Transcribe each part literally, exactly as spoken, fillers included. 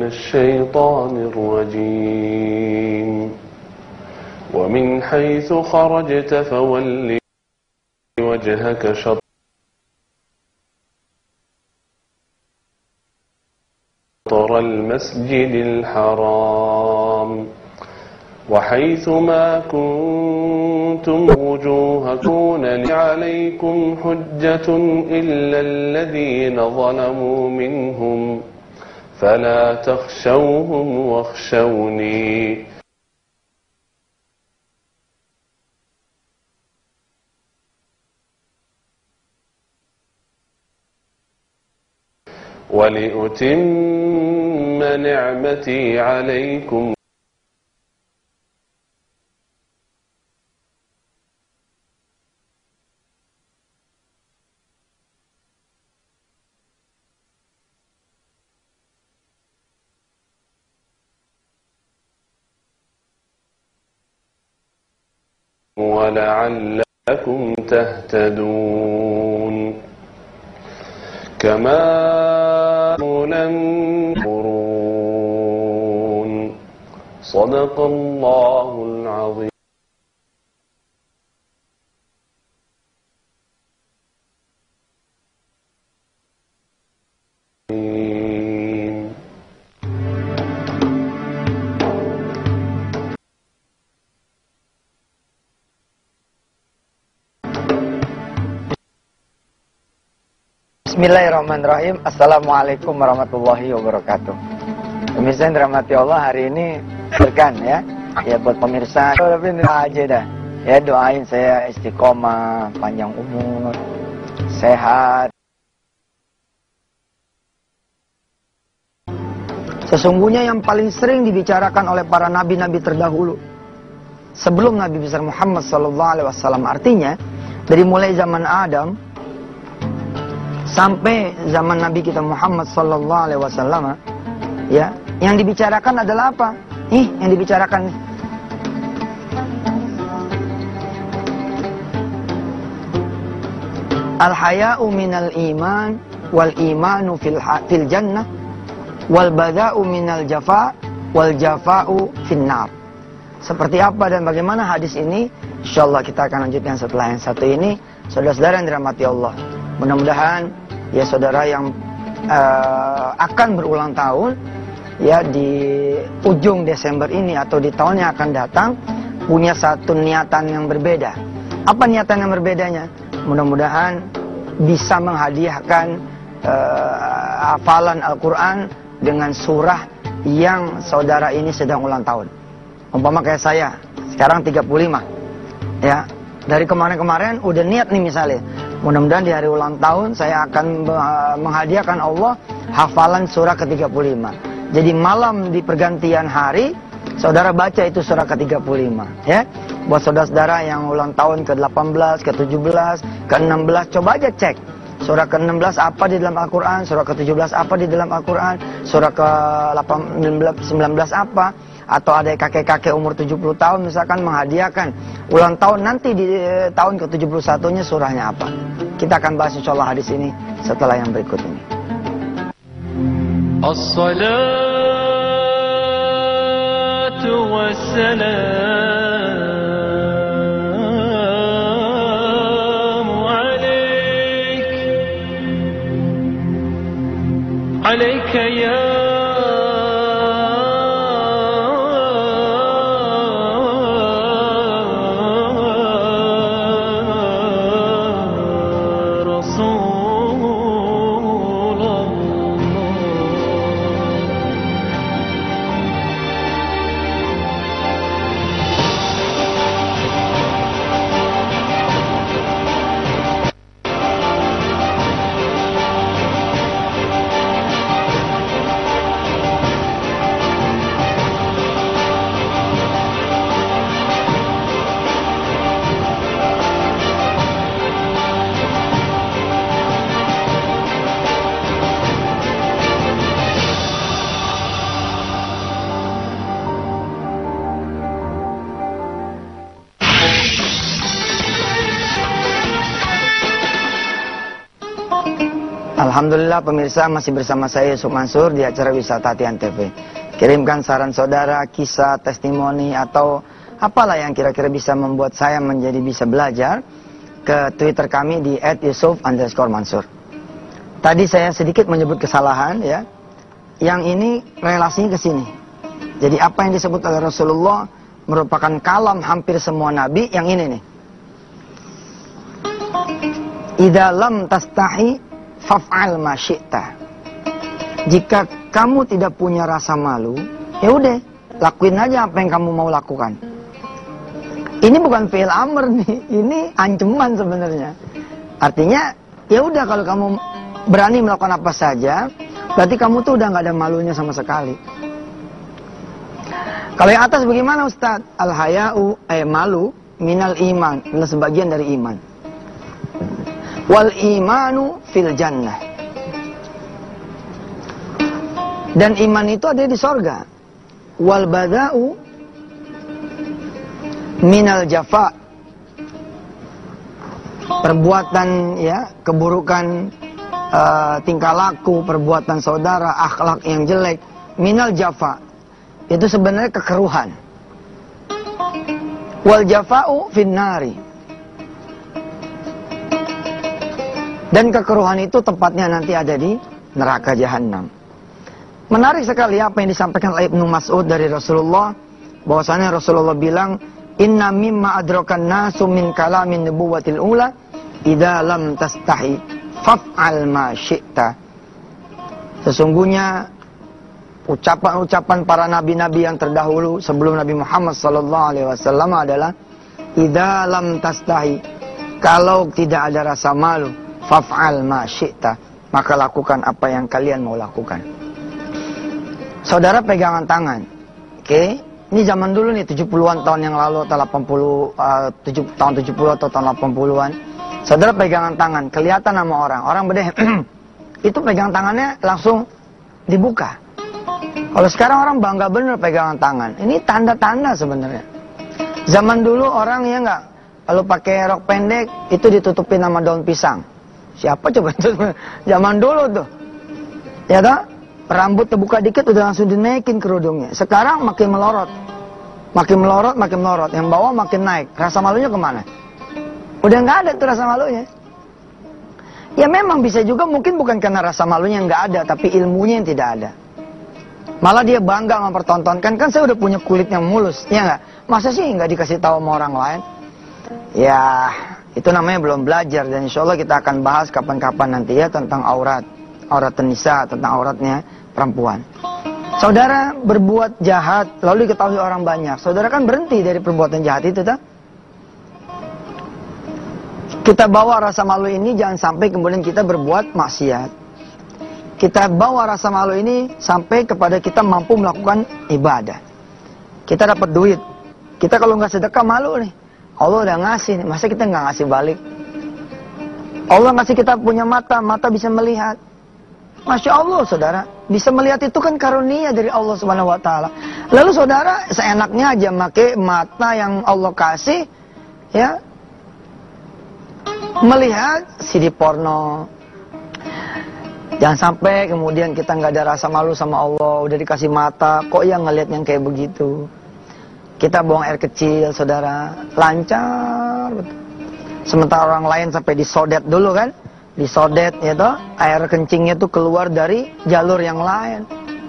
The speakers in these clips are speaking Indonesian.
الشيطان الرجيم ومن حيث خرجت فول وجهك شطر المسجد الحرام وحيث ما كنتم وجوهكم عليكم حجة إلا الذين ظلموا منهم فلا تخشوهم واخشوني ولأتم نعمتي عليكم ولعلكم تهتدون كما تنكرون صدق الله العظيم. Bismillahirrahmanirrahim. Assalamualaikum warahmatullahi wabarakatuh. Pemirsa yang dirahmati Allah, hari ini berkan ya. Ya buat pemirsa, tapi ini aja dah. Ya doain saya istiqomah, panjang umur, sehat. Sesungguhnya yang paling sering dibicarakan oleh para nabi-nabi terdahulu sebelum Nabi besar Muhammad sallallahu alaihi wasallam, artinya dari mulai zaman Adam sampai zaman Nabi kita Muhammad sallallahu alaihi wasallam, ya, yang dibicarakan adalah apa? Ih, yang dibicarakan al-haya'u minal iman wal imanu fil fil jannah wal bada'u minal jafa wal jafa'u fin nar. Seperti apa dan bagaimana hadis ini? Insyaallah kita akan lanjutkan setelah yang satu ini. Saudara-saudara yang dirahmati Allah, mudah-mudahan ya saudara yang uh, akan berulang tahun ya di ujung Desember ini atau di tahun yang akan datang punya satu niatan yang berbeda. Apa niatan yang berbedanya? Mudah-mudahan bisa menghadiahkan uh, hafalan Al-Quran dengan surah yang saudara ini sedang ulang tahun. Umpama kayak saya, sekarang tiga puluh lima. Ya, dari kemarin-kemarin udah niat nih misalnya, mudah-mudahan di hari ulang tahun saya akan menghadiahkan Allah hafalan surah ke tiga puluh lima. Jadi malam di pergantian hari, saudara baca itu surah ke tiga puluh lima. Ya, buat saudara-saudara yang ulang tahun ke delapan belas, ke tujuh belas, ke enam belas, coba aja cek. Surah ke enam belas apa di dalam Al-Quran, surah ke tujuh belas apa di dalam Al-Quran, surah ke sembilan belas apa. Atau ada kakek-kakek umur tujuh puluh tahun misalkan menghadiahkan ulang tahun nanti di eh, tahun ke tujuh puluh satunya surahnya apa. Kita akan bahas insyaallah hadis ini setelah yang berikut ini. As-salatu wassalamu alaik alaika ya Alhamdulillah pemirsa masih bersama saya Yusuf Mansur di acara Wisata Hati Antv. Kirimkan saran saudara, kisah, testimoni atau apalah yang kira-kira bisa membuat saya menjadi bisa belajar ke Twitter kami di et yusuf underscore mansur. Tadi saya sedikit menyebut kesalahan ya. Yang ini relasinya ke sini. Jadi apa yang disebut oleh Rasulullah merupakan kalam hampir semua nabi yang ini nih. Idza lam tastahi faf'al ma syi'ta. Jika kamu tidak punya rasa malu, ya udah, lakuin aja apa yang kamu mau lakukan. Ini bukan fi'il amr nih, ini ancaman sebenarnya. Artinya, ya udah kalau kamu berani melakukan apa saja, berarti kamu tuh udah nggak ada malunya sama sekali. Kalau yang atas bagaimana Ustaz? Al-haya'u, eh malu, minal iman, adalah sebagian dari iman. Wal imanu fil jannah. Dan iman itu ada di sorga. Wal bada'u minal jafa. Perbuatan ya, keburukan uh, tingkah laku, perbuatan saudara, akhlak yang jelek, minal jafa. Itu sebenarnya kekeruhan. Wal jafa'u finnari. Dan kekeruhan itu tempatnya nanti ada di neraka jahanam. Menarik sekali apa yang disampaikan oleh Ibnu Mas'ud dari Rasulullah, bahwasanya Rasulullah bilang, "Inna mimma adrakan nasu min kalamin nubuwatil ula, idza lam tastahi faf'al ma syi'ta." Sesungguhnya ucapan-ucapan para nabi-nabi yang terdahulu sebelum Nabi Muhammad sallallahu alaihi wasallam adalah idza lam tastahi, kalau tidak ada rasa malu, faf'al ma syi'ta, maka lakukan apa yang kalian mau lakukan. Saudara pegangan tangan. Oke, okay? Ini zaman dulu nih, tujuh puluhan tahun yang lalu atau delapan puluh uh, tujuh, tahun tujuh puluh atau tahun delapan puluhan. Saudara pegangan tangan, kelihatan sama orang. Orang beda itu pegangan tangannya langsung dibuka. Kalau sekarang orang bangga bener pegangan tangan. Ini tanda-tanda sebenarnya. Zaman dulu orang ya enggak, kalau pakai rok pendek itu ditutupin sama daun pisang. Siapa coba itu? Zaman dulu tuh. Ya toh? Rambut terbuka dikit udah langsung dinaikin kerudungnya. Sekarang makin melorot. Makin melorot, makin melorot. Yang bawah makin naik. Rasa malunya kemana? Udah nggak ada tuh rasa malunya. Ya memang bisa juga mungkin bukan karena rasa malunya nggak ada, tapi ilmunya yang tidak ada. Malah dia bangga mempertontonkan, kan saya udah punya kulit yang mulus. Ya nggak? Masa sih nggak dikasih tahu sama orang lain? Ya, itu namanya belum belajar. Dan insya Allah kita akan bahas kapan-kapan nanti ya tentang aurat. Aurat nisa, tentang auratnya perempuan. Saudara berbuat jahat lalu diketahui orang banyak, saudara kan berhenti dari perbuatan jahat itu, tak? Kita bawa rasa malu ini jangan sampai kemudian kita berbuat maksiat. Kita bawa rasa malu ini sampai kepada kita mampu melakukan ibadah. Kita dapat duit, kita kalau nggak sedekah malu nih. Allah udah ngasih, masa kita nggak ngasih balik? Allah ngasih kita punya mata, mata bisa melihat. Masya Allah saudara, bisa melihat itu kan karunia dari Allah Subhanahu Wa Taala. Lalu saudara seenaknya aja make mata yang Allah kasih, ya, melihat C D porno. Jangan sampai kemudian kita nggak ada rasa malu sama Allah, udah dikasih mata, kok ya ngelihat yang kayak begitu. Kita buang air kecil saudara, lancar betul. Sementara orang lain sampai disodet dulu kan. Disodet ya toh, air kencingnya tuh keluar dari jalur yang lain.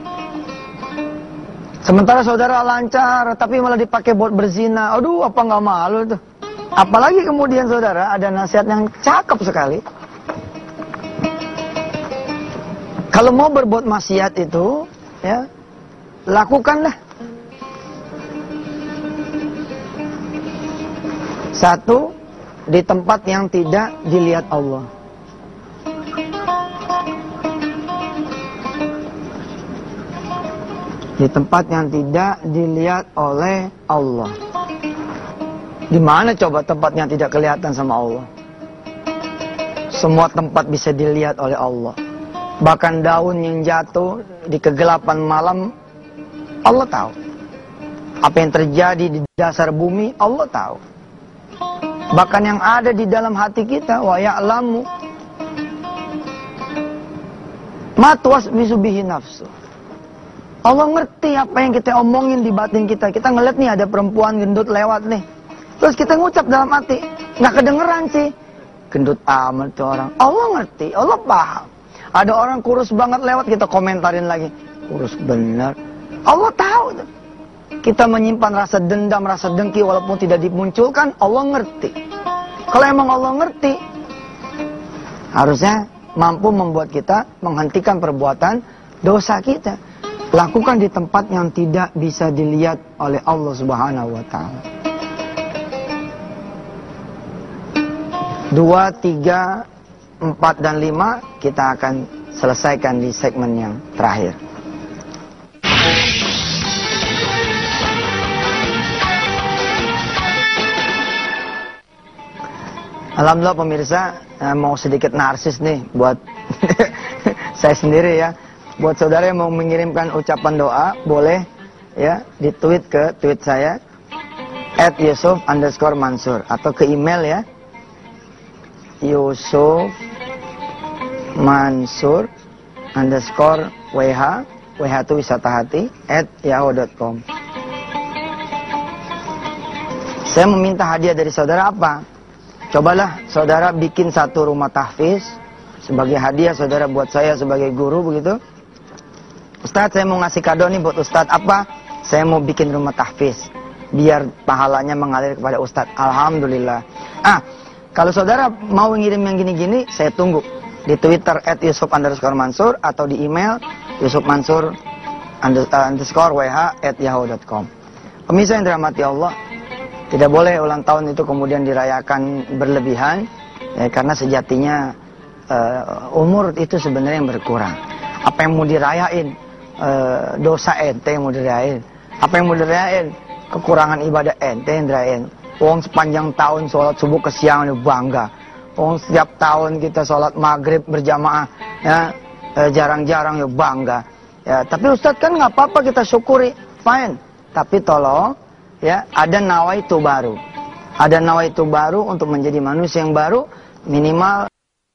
Sementara saudara lancar, tapi malah dipakai buat berzina. Aduh, apa nggak malu tuh? Apalagi kemudian saudara ada nasihat yang cakep sekali. Kalau mau berbuat maksiat itu, ya lakukanlah. Satu, di tempat yang tidak dilihat Allah. Di tempat yang tidak dilihat oleh Allah. Di mana coba tempat yang tidak kelihatan sama Allah? Semua tempat bisa dilihat oleh Allah. Bahkan daun yang jatuh di kegelapan malam, Allah tahu. Apa yang terjadi di dasar bumi, Allah tahu. Bahkan yang ada di dalam hati kita, wa ya'lamu Matwas bisubihi nafsu. Allah ngerti apa yang kita omongin di batin kita. Kita ngeliat nih ada perempuan gendut lewat nih. Terus kita ngucap dalam hati, nggak kedengeran sih. Gendut amat tuh orang. Allah ngerti, Allah paham. Ada orang kurus banget lewat, kita komentarin lagi. Kurus bener. Allah tahu. Kita menyimpan rasa dendam, rasa dengki walaupun tidak dimunculkan, Allah ngerti. Kalau emang Allah ngerti, harusnya mampu membuat kita menghentikan perbuatan dosa kita. Lakukan di tempat yang tidak bisa dilihat oleh Allah Subhanahu wa taala. Dua, tiga, empat, dan lima kita akan selesaikan di segmen yang terakhir. Alhamdulillah pemirsa, mau sedikit narsis nih buat saya sendiri ya. Buat saudara yang mau mengirimkan ucapan doa, boleh ya di tweet ke tweet saya at yusuf underscore mansur atau ke email ya yusuf mansur underscore wh wh itu wisata hati at yahoo dot com. Saya meminta hadiah dari saudara apa? Cobalah saudara bikin satu rumah tahfiz sebagai hadiah saudara buat saya sebagai guru begitu. Ustadz, saya mau ngasih kado nih buat Ustadz. Apa? Saya mau bikin rumah tahfiz biar pahalanya mengalir kepada Ustadz. Alhamdulillah. Ah, kalau saudara mau ngirim yang gini-gini, saya tunggu di Twitter at yusuf underscore mansur atau di email yusufmansur underscore wh at yahoo dot com. Pemirsa yang dirahmati Allah, tidak boleh ulang tahun itu kemudian dirayakan berlebihan ya, karena sejatinya uh, umur itu sebenarnya yang berkurang. Apa yang mau dirayain? Uh, dosa ente yang mau dirayain. Apa yang mau dirayain? Kekurangan ibadah ente yang dirayain. Wong sepanjang tahun sholat subuh ke siang udah bangga. Wong setiap tahun kita sholat maghrib berjamaah ya uh, jarang-jarang ya bangga. Ya, tapi Ustadz kan nggak apa-apa kita syukuri, fine. Tapi tolong ya ada nawaitu baru. Ada nawaitu baru untuk menjadi manusia yang baru minimal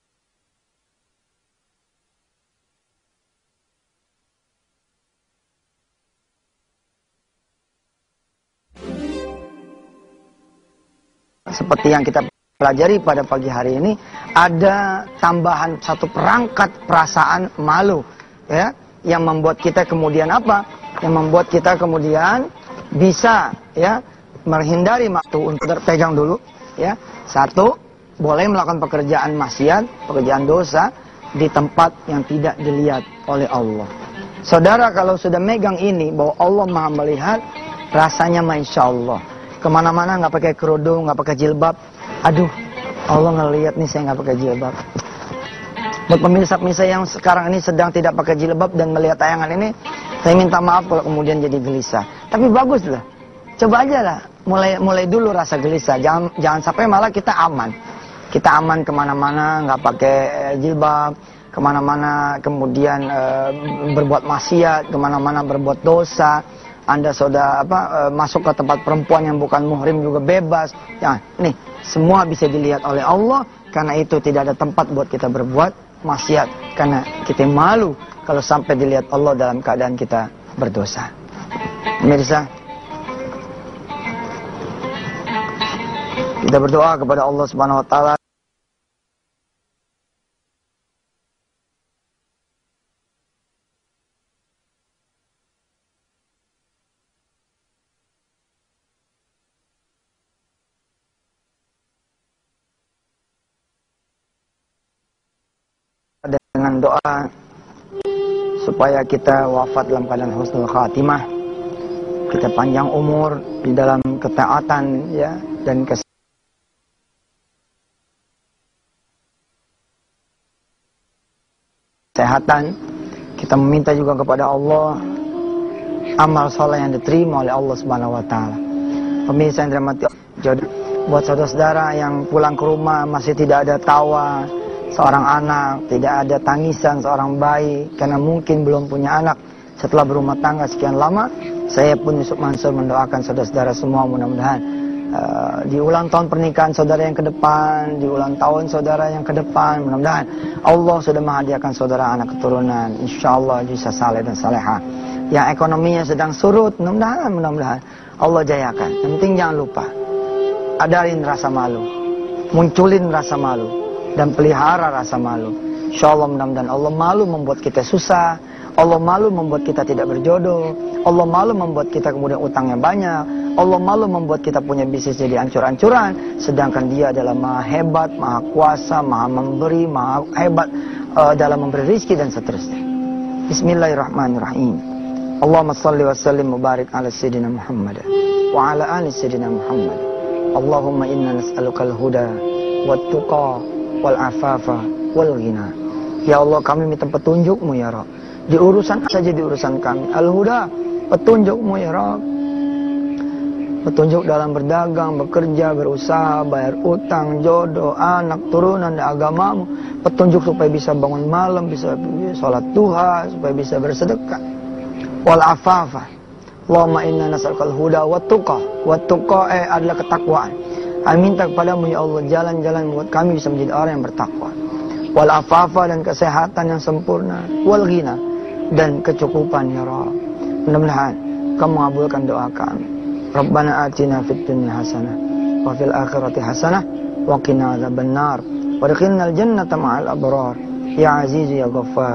seperti yang kita pelajari pada pagi hari ini, ada tambahan satu perangkat perasaan malu ya yang membuat kita kemudian apa? Yang membuat kita kemudian bisa ya menghindari waktu untuk terpegang dulu ya. Satu, boleh melakukan pekerjaan maksiat, pekerjaan dosa di tempat yang tidak dilihat oleh Allah. Saudara kalau sudah megang ini bahwa Allah Maha melihat, rasanya masya Allah. Kemana-mana nggak pakai kerudung, nggak pakai jilbab. Aduh, Allah ngelihat nih saya nggak pakai jilbab. Buat pemirsa-pemirsa yang sekarang ini sedang tidak pakai jilbab dan melihat tayangan ini, saya minta maaf kalau kemudian jadi gelisah. Tapi bagus lah, coba aja lah, mulai mulai dulu rasa gelisah. Jangan jangan sampai malah kita aman. Kita aman kemana-mana, nggak pakai jilbab, kemana-mana kemudian e, berbuat maksiat, kemana-mana berbuat dosa. Anda sudah apa e, masuk ke tempat perempuan yang bukan muhrim juga bebas. Ya, nih semua bisa dilihat oleh Allah. Karena itu tidak ada tempat buat kita berbuat maksiat. Karena kita malu kalau sampai dilihat Allah dalam keadaan kita berdosa. Pemirsa, kita berdoa kepada Allah Subhanahu Wa Taala. Dengan doa supaya kita wafat dalam keadaan husnul khatimah, kita panjang umur di dalam ketaatan ya dan kesehatan. Kita meminta juga kepada Allah amal soleh yang diterima oleh Allah Subhanahu Wa Taala. Pemirsa yang dirahmati Allah, buat saudara-saudara yang pulang ke rumah masih tidak ada tawa seorang anak, tidak ada tangisan seorang bayi karena mungkin belum punya anak setelah berumah tangga sekian lama, saya pun Yusuf Mansur mendoakan saudara-saudara semua mudah-mudahan uh, di ulang tahun pernikahan saudara yang ke depan, di ulang tahun saudara yang ke depan. Mudah-mudahan Allah sudah menghadiahkan saudara anak keturunan, insyaallah bisa saleh dan salehah. Yang ekonominya sedang surut, mudah-mudahan, mudah-mudahan Allah jayakan. Yang penting jangan lupa, adarin rasa malu, munculin rasa malu, dan pelihara rasa malu. Insyaallah mudah-mudahan Allah malu membuat kita susah, Allah malu membuat kita tidak berjodoh, Allah malu membuat kita kemudian utangnya banyak, Allah malu membuat kita punya bisnis jadi ancur-ancuran, sedangkan Dia adalah maha hebat, maha kuasa, maha memberi, maha hebat uh, dalam memberi rizki dan seterusnya. Bismillahirrahmanirrahim. Allahumma salli wa sallim mubarak ala sayyidina Muhammad wa ala ali sayyidina Muhammad. Allahumma inna nas'alukal huda wat tuqa wal afafa wal ghina. Ya Allah, kami minta petunjuk-Mu ya Rabb. Di urusan saja di urusan kami. Al-huda, petunjuk-Mu ya Rabb. Petunjuk dalam berdagang, bekerja, berusaha, bayar utang, jodoh, anak, turunan, dan agama-Mu. Petunjuk supaya bisa bangun malam, bisa sholat duha, supaya bisa bersedekah. Wal afafa. Allahumma inna nas'alukal huda wat tuqa. Wat tuqa eh adalah ketakwaan. Kami minta kepadamu ya Allah jalan-jalan membuat kami bisa menjadi orang yang bertakwa. Wal afafa, dan kesehatan yang sempurna. Wal ghina, dan kecukupan ya Rabb. Mudah-mudahan Kamu mengabulkan doa kami. Rabbana atina fid dunya hasanah wa fil akhirati hasanah wa qina adzabannar wa adkhilnal jannata ma'al abrar ya aziz ya ghaffar.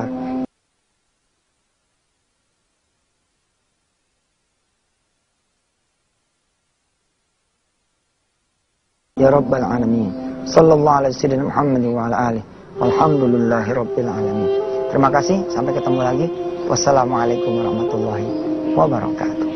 Ya Rabbal Alamin. Sallallahu alaihi wasallam Muhammad wa ala alihi. Walhamdulillahi Rabbil Alamin. Terima kasih, sampai ketemu lagi. Wassalamualaikum warahmatullahi wabarakatuh.